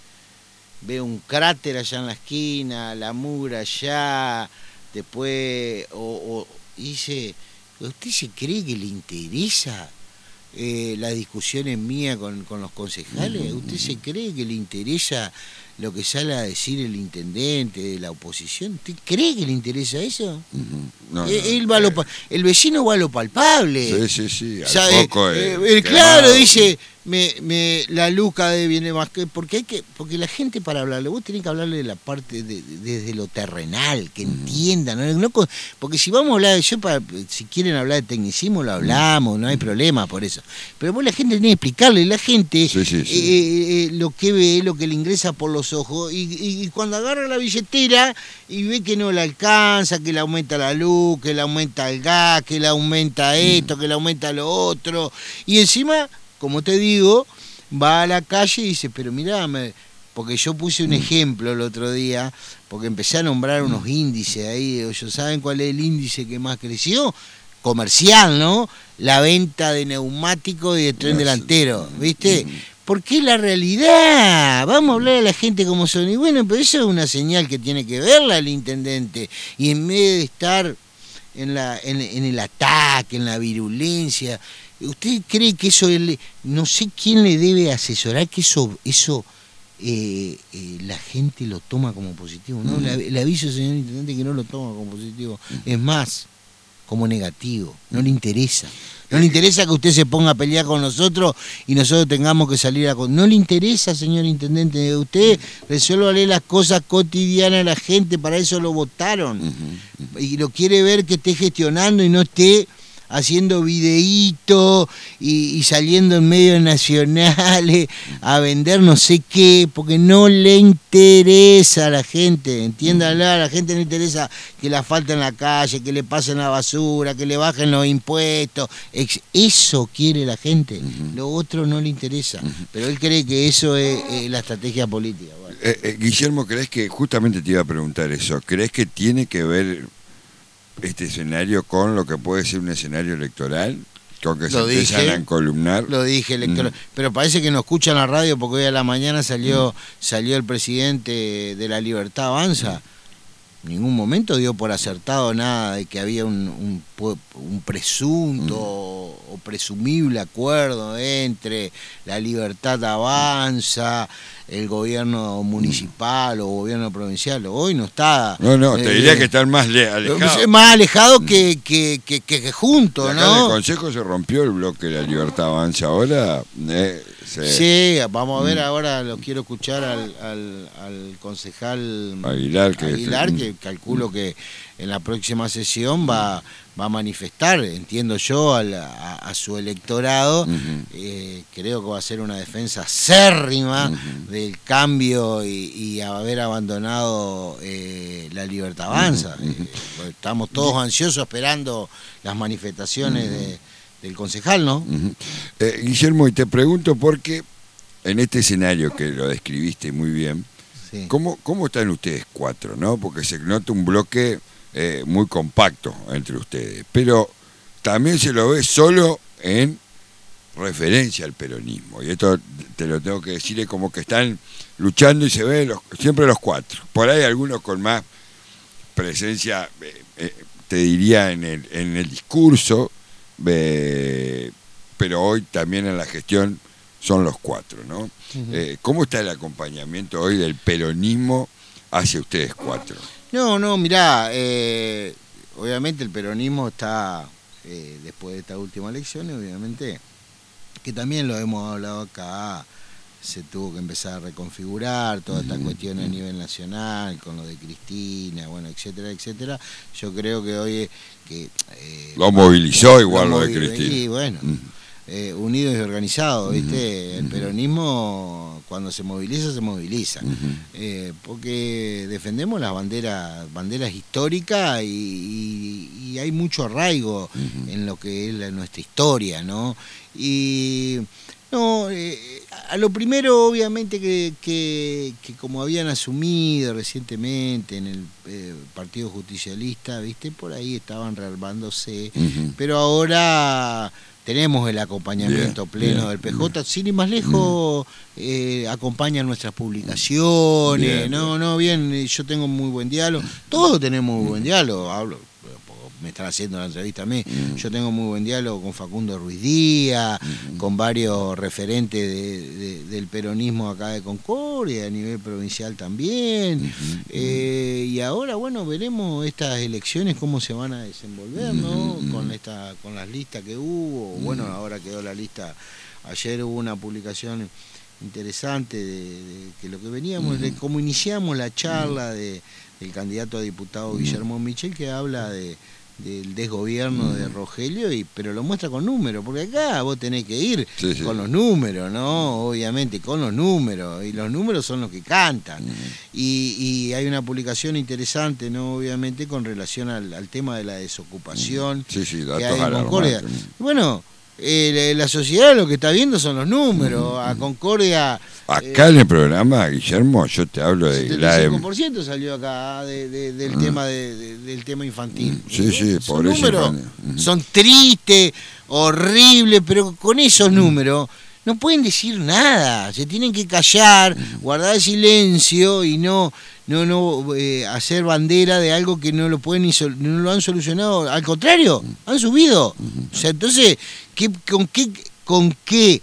ve un cráter allá en la esquina, la mugre allá, después, o, o dice, ¿usted se cree que le interesa eh, la discusión en mía con, con los concejales? ¿Usted se cree que le interesa lo que sale a decir el intendente de la oposición? ¿Usted cree que le interesa eso? Uh-huh. No, él, no, él va a lo, el vecino va a lo palpable. Sí, sí, sí. Al ¿sabe? poco, eh, eh, eh, claro, dice, me, me, la Luca de viene más que... Porque hay que porque la gente para hablarle, vos tenés que hablarle de la parte, de, de, desde lo terrenal, que uh-huh. entiendan. ¿no? No, porque si vamos a hablar, de, yo para, si quieren hablar de tecnicismo, lo hablamos, no hay problema por eso. Pero vos la gente tiene que explicarle, la gente sí, sí, sí. Eh, eh, lo que ve, lo que le ingresa por los ojos, y, y, y cuando agarra la billetera y ve que no le alcanza, que le aumenta la luz, que le aumenta el gas, que le aumenta esto, mm. que le aumenta lo otro, y encima, como te digo, va a la calle y dice, pero mirá, me... porque yo puse un mm. ejemplo el otro día, porque empecé a nombrar unos mm. índices ahí, ellos saben cuál es el índice que más creció, comercial, ¿no? La venta de neumáticos y de tren delantero, ¿viste? Mm. Porque es la realidad, vamos a hablar a la gente como son, y bueno, pero eso es una señal que tiene que verla el intendente, y en vez de estar en, la, en, en el ataque, en la virulencia, ¿usted cree que eso, él, no sé quién le debe asesorar que eso, eso eh, eh, la gente lo toma como positivo? ¿No? Uh-huh. Le, le aviso, señor intendente, que no lo toma como positivo, uh-huh. es más, como negativo, no le interesa. No le interesa que usted se ponga a pelear con nosotros y nosotros tengamos que salir a... No le interesa, señor intendente. Usted resuélvale las cosas cotidianas a la gente, para eso lo votaron. Uh-huh. Y lo quiere ver que esté gestionando y no esté haciendo videíto y, y saliendo en medios nacionales a vender no sé qué, porque no le interesa a la gente, entiéndala, a la gente no le interesa que la falta en la calle, que le pasen la basura, que le bajen los impuestos, eso quiere la gente, uh-huh. lo otro no le interesa, uh-huh. pero él cree que eso es, es la estrategia política. Bueno. Eh, eh, Guillermo, ¿crees que, justamente te iba a preguntar eso, ¿crees que tiene que ver este escenario con lo que puede ser un escenario electoral? Con que se lo empiezan dije, a encolumnar. Lo dije, electoral. Mm. Pero parece que no escuchan la radio, porque hoy a la mañana salió, mm. salió el presidente de La Libertad Avanza. En ningún momento dio por acertado nada de que había un, un, un presunto mm. o presumible acuerdo entre La Libertad Avanza, el gobierno municipal mm. o gobierno provincial. Hoy no está... No, no, te eh, diría que están más alejados. Más alejados que, que, que, que, que juntos, ¿no? En el Consejo se rompió el bloque de La Libertad Avanza. Ahora... Eh, se... Sí, vamos a ver, mm. ahora lo quiero escuchar al, al, al concejal Aguilar, que, Aguilar, es... que calculo que en la próxima sesión va, va a manifestar, entiendo yo, a, la, a, a su electorado. Uh-huh. eh, creo que va a ser una defensa acérrima uh-huh. del cambio y, y haber abandonado eh, la Libertad Avanza. Uh-huh. eh, estamos todos ansiosos esperando las manifestaciones uh-huh. de, del concejal, ¿no? Uh-huh. eh, Guillermo, y te pregunto porque en este escenario que lo describiste muy bien, sí. ¿cómo, ¿cómo están ustedes cuatro, no? Porque se nota un bloque eh, muy compacto entre ustedes, pero también se lo ve solo en referencia al peronismo, y esto te lo tengo que decir, es como que están luchando y se ven los, siempre los cuatro, por ahí algunos con más presencia, eh, eh, te diría, en el, en el discurso, eh, pero hoy también en la gestión son los cuatro, ¿no? Uh-huh. Eh, ¿Cómo está el acompañamiento hoy del peronismo hacia ustedes cuatro? No, no, mirá, eh, obviamente el peronismo está, eh, después de esta última elección, obviamente, que también lo hemos hablado acá, se tuvo que empezar a reconfigurar toda esta uh-huh. cuestión a nivel nacional, con lo de Cristina, bueno, etcétera, etcétera. Yo creo que hoy... que eh, Lo movilizó igual lo, lo de Cristina. Y bueno... Uh-huh. Eh, unidos y organizados, ¿viste? Uh-huh. El peronismo, cuando se moviliza, se moviliza. Uh-huh. Eh, porque defendemos las banderas banderas históricas y, y, y hay mucho arraigo uh-huh. en lo que es la, nuestra historia, ¿no? Y no, eh, a lo primero, obviamente, que, que, que como habían asumido recientemente en el eh, Partido Justicialista, ¿viste? Por ahí estaban rearmándose, uh-huh. pero ahora... tenemos el acompañamiento bien, pleno bien, del P J, bien. Sin ir más lejos, eh, acompañan nuestras publicaciones, bien, no, bien. no, bien, yo tengo muy buen diálogo, todos tenemos muy buen diálogo, hablo, me están haciendo la entrevista a mí, mm. yo tengo muy buen diálogo con Facundo Ruiz Díaz, mm. con varios referentes de, de, del peronismo acá de Concordia, a nivel provincial también, mm. eh, y ahora, bueno, veremos estas elecciones cómo se van a desenvolver, ¿no? Mm. Con esta, con las listas que hubo, mm. bueno, ahora quedó la lista, ayer hubo una publicación interesante de, de que lo que veníamos, mm. de cómo iniciamos la charla de, del candidato a diputado mm. Guillermo Michel, que habla de del desgobierno de Rogelio, y pero lo muestra con números, porque acá vos tenés que ir sí, sí. con los números, ¿no? Obviamente, con los números, y los números son los que cantan. Uh-huh. y, y hay una publicación interesante, ¿no? Obviamente, con relación al, al tema de la desocupación sí, sí, datos que hay en Concordia. Bueno, eh, la sociedad lo que está viendo son los números, uh-huh. a Concordia... Acá eh, en el programa, Guillermo, yo te hablo de... El setenta y cinco por ciento la... salió acá de, de, del, uh-huh. tema de, de, del tema infantil. Sí, ¿sí? sí, por eso. Números uh-huh. son tristes, horribles, pero con esos uh-huh. números no pueden decir nada, se tienen que callar, uh-huh. guardar silencio y no... no no eh, hacer bandera de algo que no lo pueden ni sol, no lo han solucionado, al contrario, han subido. Uh-huh. O sea, entonces, ¿qué, con qué con qué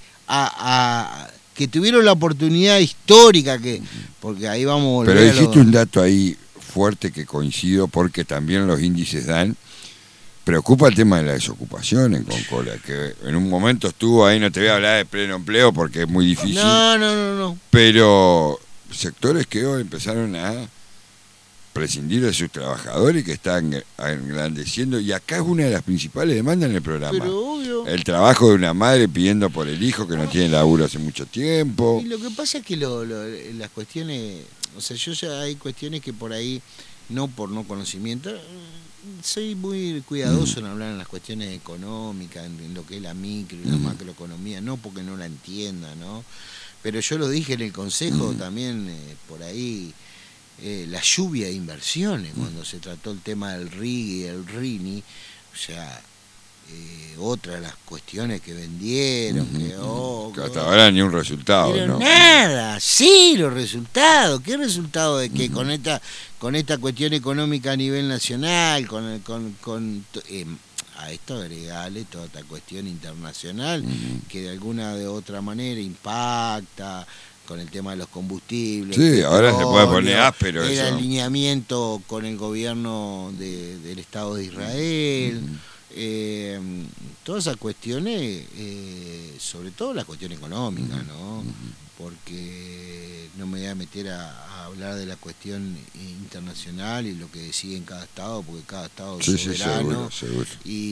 a, a que tuvieron la oportunidad histórica, que porque ahí vamos a volver. Pero dijiste un dato ahí fuerte que coincido, porque también los índices dan, preocupa el tema de la desocupación en Concordia, que en un momento estuvo ahí, no te voy a hablar de pleno empleo porque es muy difícil. No, no, no, no. Pero sectores que hoy empezaron a prescindir de sus trabajadores y que están engrandeciendo, y acá es una de las principales demandas en el programa. Pero obvio. El trabajo de una madre pidiendo por el hijo que no tiene laburo hace mucho tiempo. Y lo que pasa es que lo, lo, las cuestiones, o sea, yo ya hay cuestiones que por ahí, no por no conocimiento, soy muy cuidadoso mm. en hablar en las cuestiones económicas, en, en lo que es la micro y la mm. macroeconomía, no porque no la entienda, ¿no? Pero yo lo dije en el consejo mm. también, eh, por ahí, eh, la lluvia de inversiones, mm. cuando se trató el tema del R I G y el R I N I, o sea, eh, otra de las cuestiones que vendieron, mm. que, oh, que hasta ahora ni un resultado, pero ¿no? Nada, cero resultados. ¿Qué resultado de que mm. con esta con esta cuestión económica a nivel nacional, con, con, con eh, a esto agregale toda esta cuestión internacional mm. que de alguna de otra manera impacta con el tema de los combustibles? Sí, ahora se puede poner áspero el eso. alineamiento con el gobierno de, del Estado de Israel. Mm. eh, todas esas cuestiones, eh, sobre todo la cuestión económica, ¿no? Porque no me voy a meter a, a hablar de la cuestión internacional y lo que decide en cada estado, porque cada estado es Sí, soberano. sí, seguro, seguro.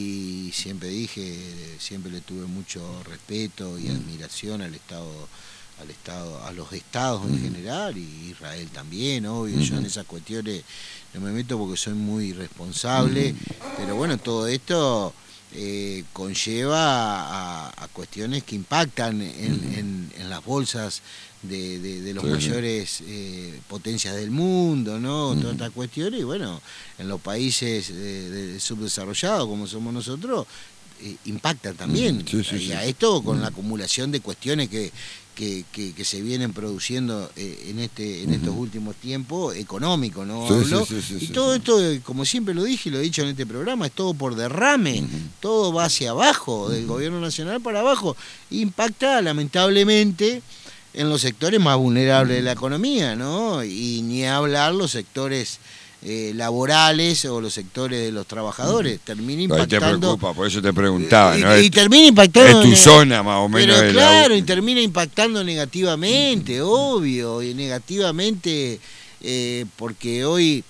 Y siempre dije, siempre le tuve mucho respeto y admiración al estado, al estado, a los estados en general, y Israel también, obvio. Yo en esas cuestiones no me meto porque soy muy responsable, pero bueno, todo esto eh, conlleva a, a cuestiones que impactan en, en, en las bolsas de, de, de los sí, mayores eh, potencias del mundo, ¿no? Todas estas cuestiones, y bueno, en los países eh, de subdesarrollados como somos nosotros, eh, impactan también. Sí, sí, y a esto con la acumulación de cuestiones que Que, que, que se vienen produciendo eh, en este en estos últimos tiempos, económico, ¿no? Sí, Hablo, sí, sí, sí, y sí, todo sí. esto, como siempre lo dije y lo he dicho en este programa, es todo por derrame, uh-huh. todo va hacia abajo, del uh-huh. gobierno nacional para abajo, impacta lamentablemente en los sectores más vulnerables uh-huh. de la economía, ¿no? Y ni hablar los sectores Eh, laborales o los sectores de los trabajadores, uh-huh. termina impactando. Te preocupa, por eso te preguntaba, y, ¿no? Y, y termina impactando. Es tu zona más o menos. Pero de claro, la... y termina impactando negativamente, uh-huh. obvio, y negativamente eh, porque hoy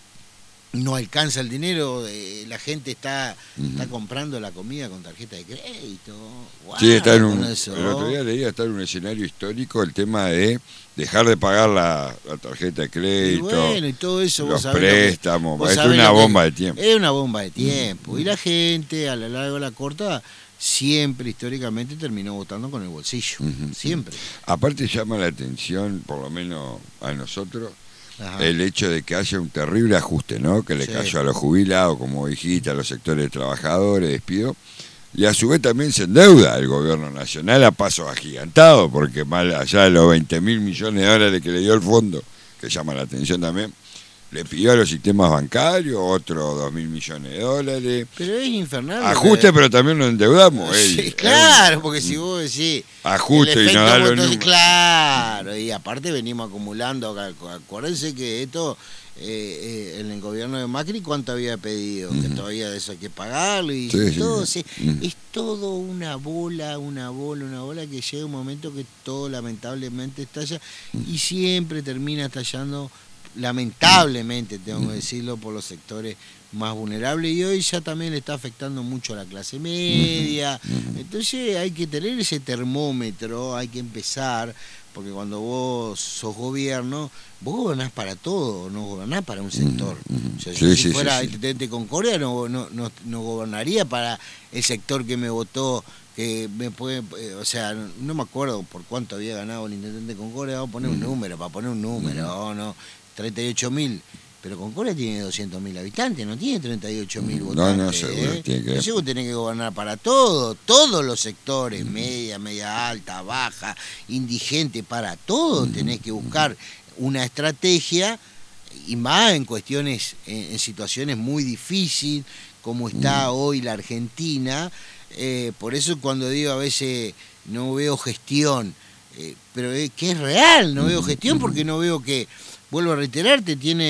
no alcanza el dinero, eh, la gente está, uh-huh. está comprando la comida con tarjeta de crédito. Wow, sí, está en un, el otro día leía, está en un escenario histórico el tema de dejar de pagar la, la tarjeta de crédito, y bueno, y todo eso, los vos sabés préstamos, que, es una bomba de tiempo. Es una bomba de tiempo, uh-huh. y la gente a la larga o a la corta siempre históricamente terminó votando con el bolsillo, uh-huh. siempre. Aparte llama la atención, por lo menos a nosotros, ajá. el hecho de que haya un terrible ajuste, ¿no? Que le sí. cayó a los jubilados, como dijiste, a los sectores de trabajadores, despido. Y a su vez también se endeuda el gobierno nacional a pasos agigantados, porque más allá de los veinte mil millones de dólares que le dio el fondo, que llama la atención también, le pidió a los sistemas bancarios otros dos mil millones de dólares. Pero es infernal. Ajuste, que... pero también nos endeudamos. Sí, eh, claro, porque si vos decís... Ajuste y no da lo entonces, claro, y aparte venimos acumulando, acuérdense que esto... Eh, eh, en el gobierno de Macri cuánto había pedido, uh-huh. que todavía de eso hay que pagarlo y sí, todo, sí. Se, uh-huh. es todo una bola, una bola, una bola que llega un momento que todo lamentablemente estalla uh-huh. y siempre termina estallando, lamentablemente tengo que decirlo, por los sectores más vulnerables, y hoy ya también le está afectando mucho a la clase media, uh-huh. entonces hay que tener ese termómetro, hay que empezar, porque cuando vos sos gobierno, vos gobernás para todo, no gobernás para un sector. Uh-huh. O sea, sí, si sí, fuera sí, intendente sí. Concordia, no, no, no, no gobernaría para el sector que me votó, que me puede, o sea, no me acuerdo por cuánto había ganado el intendente Concordia, vamos a poner uh-huh. un número, para poner un número, uh-huh. oh, no, treinta y ocho mil. Pero Concordia tiene doscientos mil habitantes, no tiene treinta y ocho mil votantes. No, no, seguro. ¿eh? Tiene que... Entonces vos tenés que gobernar para todo, todos los sectores, media, media alta, baja, indigente, para todo tenés que buscar una estrategia, y más en cuestiones, en, en situaciones muy difíciles, como está hoy la Argentina. Eh, por eso cuando digo a veces no veo gestión, eh, pero es que es real, no veo gestión porque no veo que... Vuelvo a reiterarte, tiene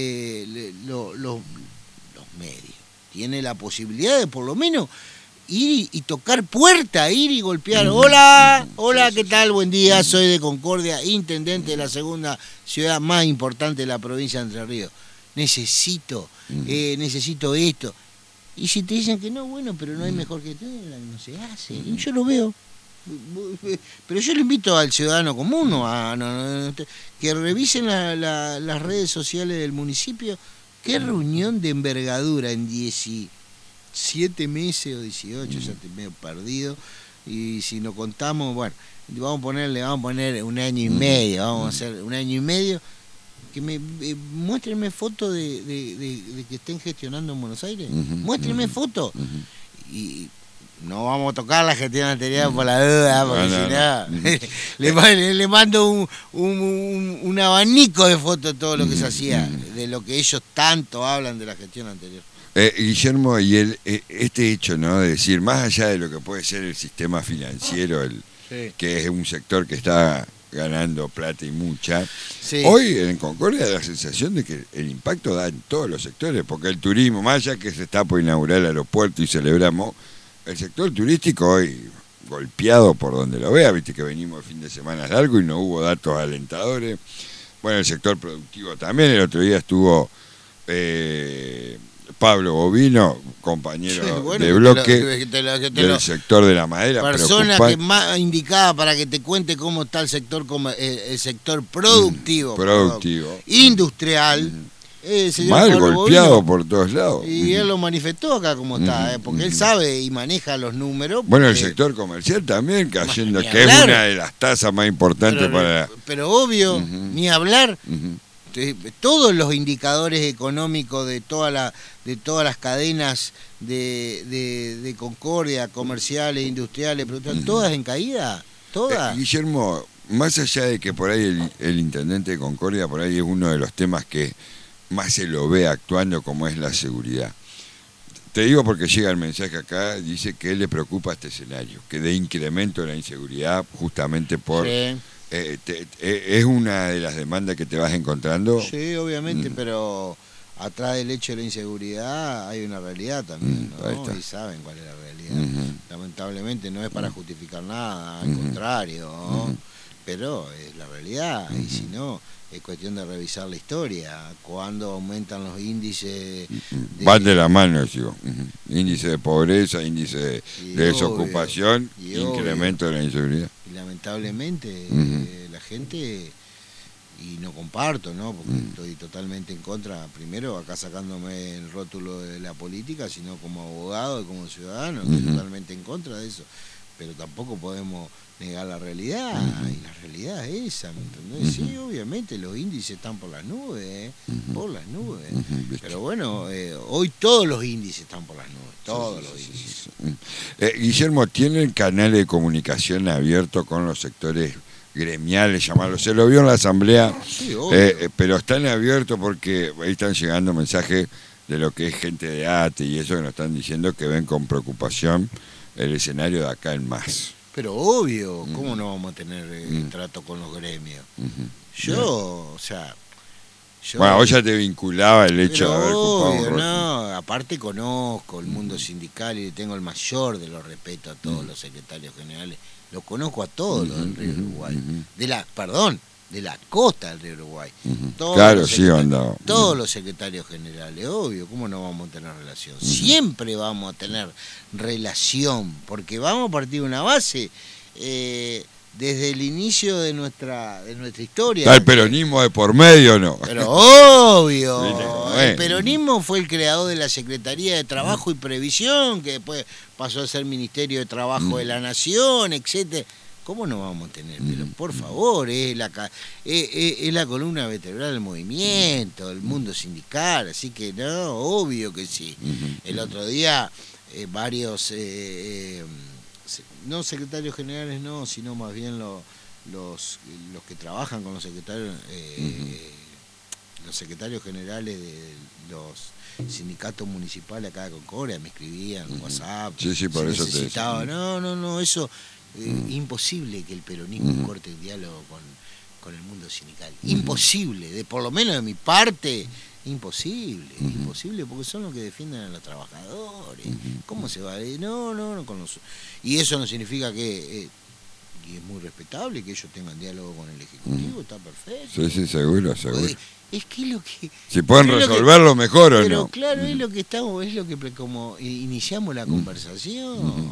eh, lo, lo, los medios, tiene la posibilidad de por lo menos ir y, y tocar puerta, ir y golpear. Hola, hola, ¿qué tal? Buen día, soy de Concordia, intendente de la segunda ciudad más importante de la provincia de Entre Ríos. Necesito, eh, necesito esto. Y si te dicen que no, bueno, pero no hay mejor que tú, no se hace. Y yo lo veo. Pero yo le invito al ciudadano común a, no, no, que revisen la, la, las redes sociales del municipio. Qué reunión de envergadura en diecisiete meses o dieciocho, ya estoy medio perdido. Y si nos contamos, bueno, vamos a ponerle, vamos a poner un año y medio, vamos a hacer un año y medio. Que me eh, muéstrenme fotos de, de, de, de que estén gestionando en Buenos Aires. Muéstrenme fotos. Y no vamos a tocar la gestión anterior por la duda, porque no, no, si no, no. le, le mando un, un, un, un abanico de fotos de todo lo que se hacía, de lo que ellos tanto hablan de la gestión anterior. Eh, Guillermo, y el, este hecho, ¿no? De decir, más allá de lo que puede ser el sistema financiero, el, sí. que es un sector que está ganando plata y mucha. Sí. Hoy en Concordia da la sensación de que el impacto da en todos los sectores, porque el turismo, más allá que se está por inaugurar el aeropuerto y celebramos, el sector turístico hoy golpeado por donde lo vea, viste que venimos de fin de semana largo y no hubo datos alentadores. Bueno, el sector productivo también, el otro día estuvo eh, Pablo Bovino, compañero Sí, bueno, de que bloque te lo- que te lo- que te del lo- sector de la madera. persona preocupante. que más indicada para que te cuente cómo está el sector como el, el sector productivo, Mm, productivo. perdón, industrial, eh, señor Mal Pablo golpeado Bovino. por todos lados. Y él lo manifestó acá como está, eh, porque él sabe y maneja los números. Bueno, el porque- sector comercial también cayendo, Ni que es hablar. una de las tasas más importantes pero, para... pero obvio, Ujú. ni hablar. Ujú. eh, Todos los indicadores económicos de toda la de todas las cadenas de, de, de Concordia, comerciales, industriales, productoras, todas en caída, todas. Eh, Guillermo, más allá de que por ahí el, el intendente de Concordia, por ahí es uno de los temas que más se lo ve actuando, como es la seguridad. Te digo porque llega el mensaje acá, dice que él le preocupa este escenario, que de incremento de la inseguridad justamente por... Sí. Eh, te- te- ¿Es una de las demandas que te vas encontrando? Sí, obviamente, Mm. pero atrás del hecho de la inseguridad hay una realidad también, Mm, ahí ¿no? está. Y saben cuál es la realidad. Ujú. Lamentablemente no es para Mm. justificar nada, al Ujú. contrario, ¿no? Ujú. Pero es la realidad, y Ujú. si no, es cuestión de revisar la historia. Cuando aumentan los índices de, Van de la mano, digo. Ujú. Índice de pobreza, índice de, Y de desocupación, obvio, y incremento de la inseguridad. y lamentablemente Ujú. eh, la gente, y no comparto, ¿no? Porque Mm. estoy totalmente en contra, primero acá sacándome el rótulo de la política, sino como abogado y como ciudadano, estoy Ujú. totalmente en contra de eso. Pero tampoco podemos negar la realidad, Ujú. y la realidad es esa, ¿me entendés? Ujú. Sí, obviamente los índices están por las nubes, ¿eh? Ujú. Por las nubes. Ujú, ¿viste? Pero bueno, eh, hoy todos los índices están por las nubes, todos Sí, los sí, sí, índices. sí, sí. Eh, Guillermo, ¿tienen canales de comunicación abiertos con los sectores gremiales, llamarlos? Se lo vio en la asamblea, Sí, obvio. eh, eh, pero están abiertos porque ahí están llegando mensajes de lo que es gente de A T E y eso que nos están diciendo que ven con preocupación el escenario de acá en más. Pero obvio, ¿cómo Mm. no vamos a tener eh, Mm. trato con los gremios? Ujú. Yo, o sea... Yo, Bueno, vos ya te vinculaba el hecho pero de haber ocupado un obvio, rol. no, aparte conozco el mundo sindical y le tengo el mayor de los respetos a todos los secretarios generales. Los conozco a todos los del Río Ujú, Uruguay. ujú, De la, perdón, de la costa del Río Uruguay. ujú. Todos Claro, los sí, secretarios- onda. Todos los secretarios generales, obvio, ¿cómo no vamos a tener relación? Siempre vamos a tener relación, porque vamos a partir de una base eh, desde el inicio de nuestra, de nuestra historia. ¿Está el peronismo de por medio o no? Pero obvio, Viste cómo el es. peronismo fue el creador de la Secretaría de Trabajo y Previsión, que después pasó a ser Ministerio de Trabajo de la Nación, etcétera. ¿Cómo no vamos a tener? Pero por favor, es la, ca- es, es- es la columna vertebral del movimiento, del mundo sindical, así que no, obvio que sí. Ujú. El otro día eh, varios, eh, eh, se- no secretarios generales, no, sino más bien lo- los, los que trabajan con los secretarios, eh, los secretarios generales de los sindicatos municipales acá de Concordia me escribían en WhatsApp. Sí, sí, por si eso te necesitaba. decía. No, no, no, eso eh, Mm. imposible que el peronismo Ujú. corte el diálogo con, con el mundo sindical. Imposible, de por lo menos de mi parte, imposible, Ujú. imposible, porque son los que defienden a los trabajadores. Ujú. ¿Cómo se va? Eh, No, no, no con los... Y eso no significa que... eh, y es muy respetable que ellos tengan diálogo con el Ejecutivo, está perfecto. Sí, sí, seguro, seguro. Oye, es que es lo que... Si pueden es lo que- resolverlo mejor o Pero no. claro, es Ujú. lo que estamos, es lo que pre- como iniciamos la conversación. Ujú.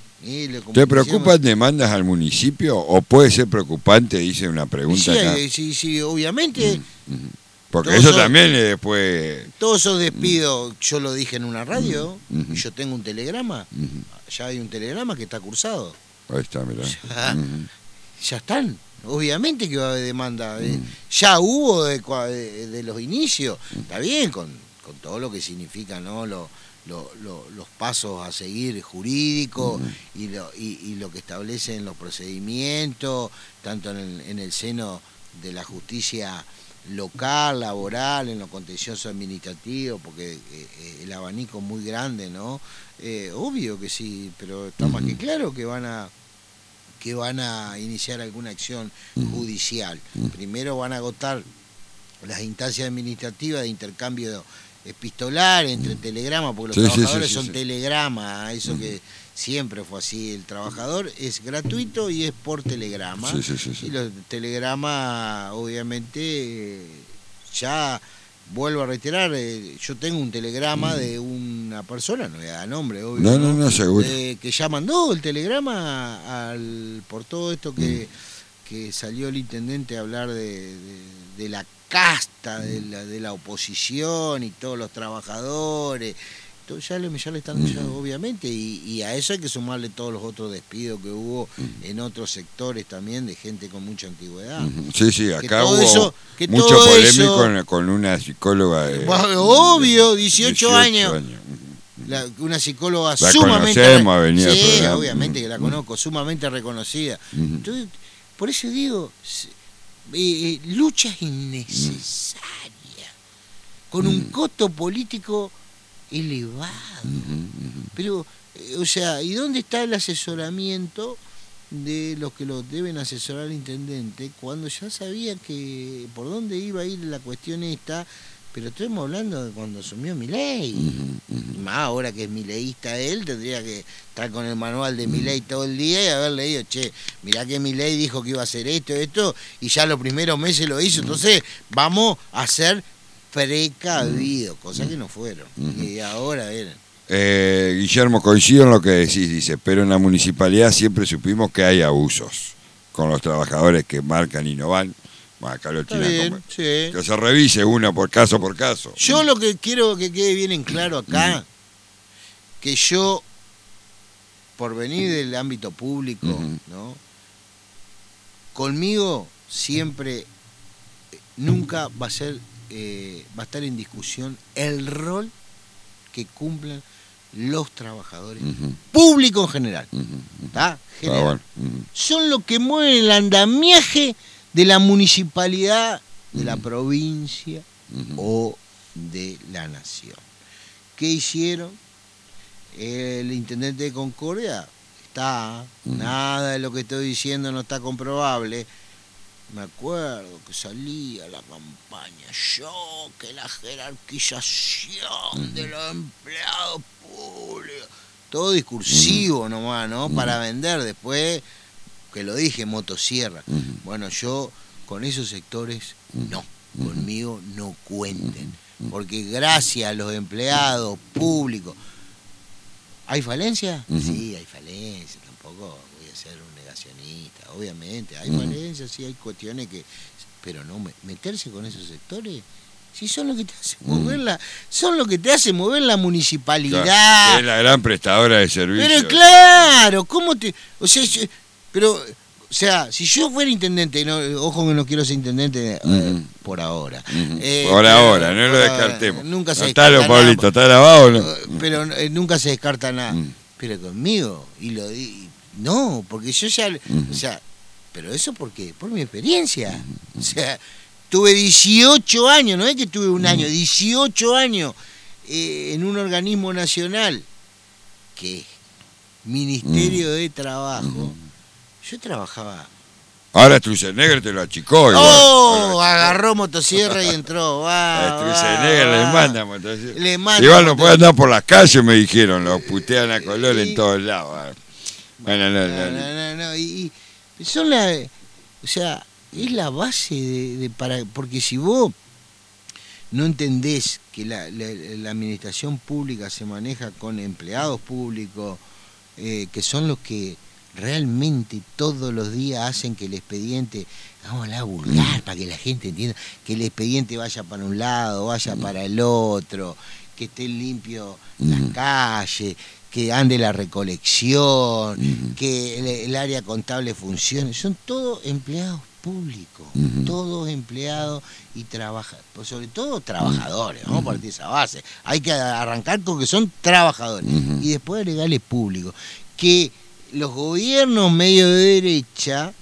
Es lo- como ¿Te iniciamos- preocupan demandas al municipio o puede ser preocupante? Dice una Y pregunta sí, acá. eh, sí, sí, obviamente, Ujú. Porque Todos eso son- también es después... todos esos despidos, yo lo dije en una radio, Ujú. y yo tengo un telegrama, Ujú. ya hay un telegrama que está cursado. Ahí está, mirá. Ya. Ujú. Ya están. Obviamente que va a haber demanda. eh, Mm. Ya hubo de, cua- de- de los inicios. Está bien, con, con todo lo que significa, ¿no? Lo- lo- lo- los pasos a seguir jurídicos y, lo, y, y lo que establecen los procedimientos, tanto en el, en el seno de la justicia local, laboral, en lo contencioso administrativo, porque eh, eh, el abanico es muy grande, ¿no? Eh, obvio que sí, pero está más que claro que van a que van a iniciar alguna acción Mm. judicial. Mm. Primero van a agotar las instancias administrativas de intercambio epistolar entre telegramas, porque los Sí, sí, trabajadores sí, sí, son sí. telegramas, eso Mm. que siempre fue así. El trabajador es gratuito y es por telegrama. Sí, sí, sí, sí. Y los telegramas, obviamente, ya vuelvo a reiterar, eh, yo tengo un telegrama de una persona, no voy a dar nombre, obvio. No, no, no, seguro. Eh, que ya mandó el telegrama al, por todo esto que, que salió el intendente a hablar de, de, de la casta de la, de la oposición y todos los trabajadores. Entonces ya le, ya le están, ya, obviamente, y, y a eso hay que sumarle todos los otros despidos que hubo en otros sectores también de gente con mucha antigüedad. Sí, sí, Que acá todo hubo eso- que mucho todo polémico eso- con, con una psicóloga de... Obvio, dieciocho años. años. La- una psicóloga La sumamente conocemos, ha venido al sí, programa. obviamente que la Mm. conozco, sumamente reconocida. Ujú. Entonces, por eso digo, s- eh, eh, luchas innecesarias, con un costo político elevado. Ujú, ujú. Pero, eh, o sea, ¿y dónde está el asesoramiento de los que lo deben asesorar al intendente cuando ya sabía que por dónde iba a ir la cuestión esta? Pero estamos hablando de cuando asumió Milei. Ujú, ujú. Y más ahora que es mileísta él, tendría que estar con el manual de Milei todo el día y haber leído, che, mirá que Milei dijo que iba a hacer esto, esto, y ya los primeros meses lo hizo, entonces vamos a ser precavidos, cosas que no fueron. Y ahora eran. Eh, Guillermo, coincido en lo que decís, dice, pero en la municipalidad siempre supimos que hay abusos con los trabajadores que marcan y no van. Bueno, acá lo Está tiran bien, como- sí. que se revise uno por caso por caso. Yo lo que quiero que quede bien en claro acá, que yo, por venir del ámbito público, Ujú. ¿no? Conmigo siempre, eh, nunca va a ser, eh, va a estar en discusión el rol que cumplen los trabajadores Ujú, públicos en general, ujú, ujú. ¿está? Ah, General. bueno, ujú. Son los que mueven el andamiaje de la municipalidad, de la provincia Ujú. o de la nación. ¿Qué hicieron? El intendente de Concordia está, Ujú. nada de lo que estoy diciendo no está comprobable. Me acuerdo que salía la campaña, yo, que la jerarquización de los empleados públicos, todo discursivo nomás, ¿no? Para vender después, que lo dije, motosierra. Ujú. Bueno, yo con esos sectores no, conmigo no cuenten, porque gracias a los empleados públicos, ¿hay falencia? Ujú. Sí, hay falencia, tampoco voy a ser un negacionista, obviamente, hay Ujú. falencia, sí, hay cuestiones que, pero no me- meterse con esos sectores, si son los que te hacen mover la, son los que te hacen mover la municipalidad. Claro, es la gran prestadora de servicios. Pero claro, ¿cómo te...? O sea, yo- pero, o sea, si yo fuera intendente, no, ojo que no quiero ser intendente eh, Ujú. por ahora. Ujú. Eh, por pero- ahora, no lo por ahora, descartemos. Nunca se No está lo, descarta nada, Pablito, ¿está grabado o no? eh, pero eh, nunca se descarta nada. Mm. Pero conmigo, y lo di- no, porque yo ya, Ujú. o sea, pero eso por qué, por mi experiencia. O sea, tuve dieciocho años, no es que tuve un año, dieciocho años eh, en un organismo nacional que es Ministerio de Trabajo. Yo trabajaba. Ahora Trucenegger te lo achicó. igual. ¡Oh! Ahora lo achicó. Agarró motosierra y entró. Va, A va, Trucenegger va. le manda motosierra. Le manda Igual no moto- puede andar por las calles, me dijeron. Lo putean a color Y- en todos lados. ah. Bueno, no, no, No, no. no, no, no, y, y son la, o sea, es la base de, de para, porque si vos no entendés que la, la, la administración pública se maneja con empleados públicos, eh, que son los que realmente todos los días hacen que el expediente, vamos a hablar vulgar para que la gente entienda, que el expediente vaya para un lado, vaya para el otro, que esté limpio las calles, que ande la recolección, que el, el área contable funcione, son todos empleados públicos, Ujú. todos empleados y trabajadores, sobre todo trabajadores, vamos a partir de esa base, hay que arrancar con que son trabajadores, Ujú. y después agregarle público, que los gobiernos medio de derecha,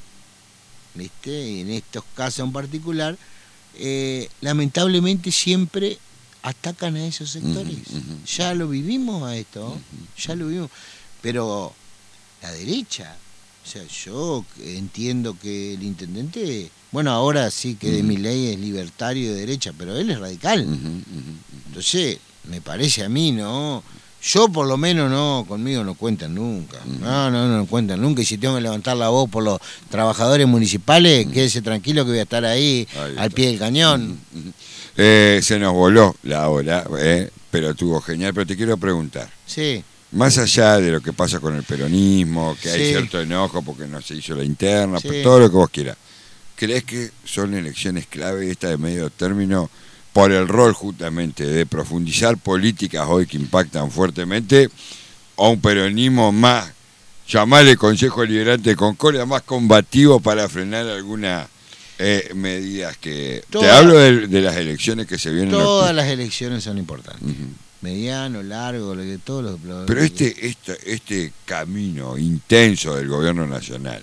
¿viste? Y en estos casos en particular, eh, lamentablemente siempre atacan a esos sectores. Ujú, ujú. Ya lo vivimos a esto, ya lo vivimos. Pero la derecha O sea, yo entiendo que el intendente, bueno, ahora sí que de Uh-huh. Milei es libertario de derecha, pero él es radical. Uh-huh, uh-huh. Entonces, me parece a mí, ¿no? Yo por lo menos no, conmigo no cuentan nunca. Uh-huh. No, no, no cuentan nunca. Y si tengo que levantar la voz por los trabajadores municipales, uh-huh. quédese tranquilo que voy a estar ahí, ahí al pie del cañón. Uh-huh. Uh-huh. Eh, se nos voló la hora, eh, pero estuvo genial. Pero te quiero preguntar. Sí. Más allá de lo que pasa con el peronismo, que sí. hay cierto enojo porque no se hizo la interna, sí. todo lo que vos quieras, ¿crees que son elecciones clave esta de medio término por el rol justamente de profundizar políticas hoy que impactan fuertemente o un peronismo más, llamarle Consejo Liberante con cola, más combativo para frenar algunas eh, medidas que... Toda, te hablo de, de las elecciones que se vienen. Todas las elecciones son importantes. Uh-huh. Mediano, largo, todos los... los Pero este, este, este camino intenso del gobierno nacional,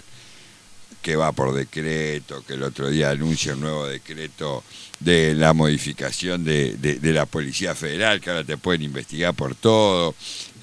que va por decreto, que el otro día anuncia un nuevo decreto de la modificación de, de, de la Policía Federal, que ahora te pueden investigar por todo,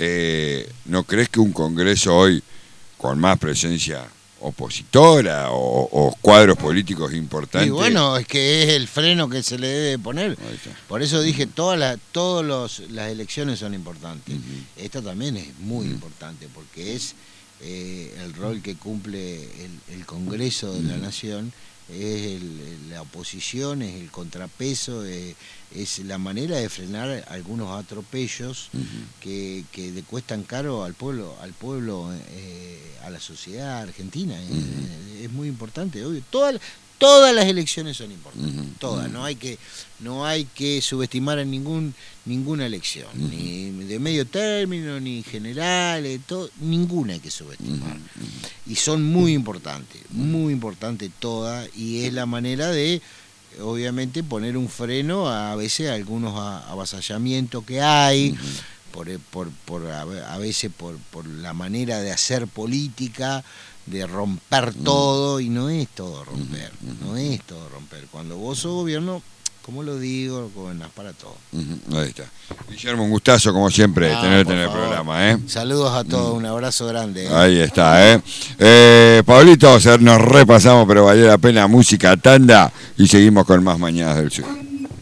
eh, ¿no crees que un Congreso hoy con más presencia opositora o, o cuadros políticos importantes? Y bueno, es que es el freno que se le debe poner. Por eso dije, todas las todos los, las elecciones son importantes. Uh-huh. Esta también es muy uh-huh. importante porque es eh, el rol que cumple el, el Congreso de uh-huh. la Nación, es el, la oposición, es el contrapeso, es, es la manera de frenar algunos atropellos uh-huh. que, que le cuestan caro al pueblo, al pueblo, eh, a la sociedad argentina. Uh-huh. Es, es muy importante, obvio. Todas, todas las elecciones son importantes, uh-huh. todas. No hay que, no hay que subestimar a ningún, ninguna elección, uh-huh. ni de medio término, ni generales, todo, ninguna hay que subestimar. Uh-huh. Y son muy importantes, muy importantes todas, y es la manera de, obviamente, poner un freno a, a veces a algunos avasallamientos que hay, uh-huh. por, por, por a veces por, por la manera de hacer política, de romper uh-huh. todo, y no es todo romper, uh-huh. no es todo romper. Cuando vos sos gobierno, como lo digo, gobernás para todo. Uh-huh. Ahí está. Guillermo, un gustazo como siempre ah, tenerte en el favor. programa. ¿eh? Saludos a todos, uh-huh. un abrazo grande. ¿eh? Ahí está. ¿eh? Eh, Pablito, nos repasamos, pero valió la pena música, tanda, y seguimos con más Mañanas del Sur.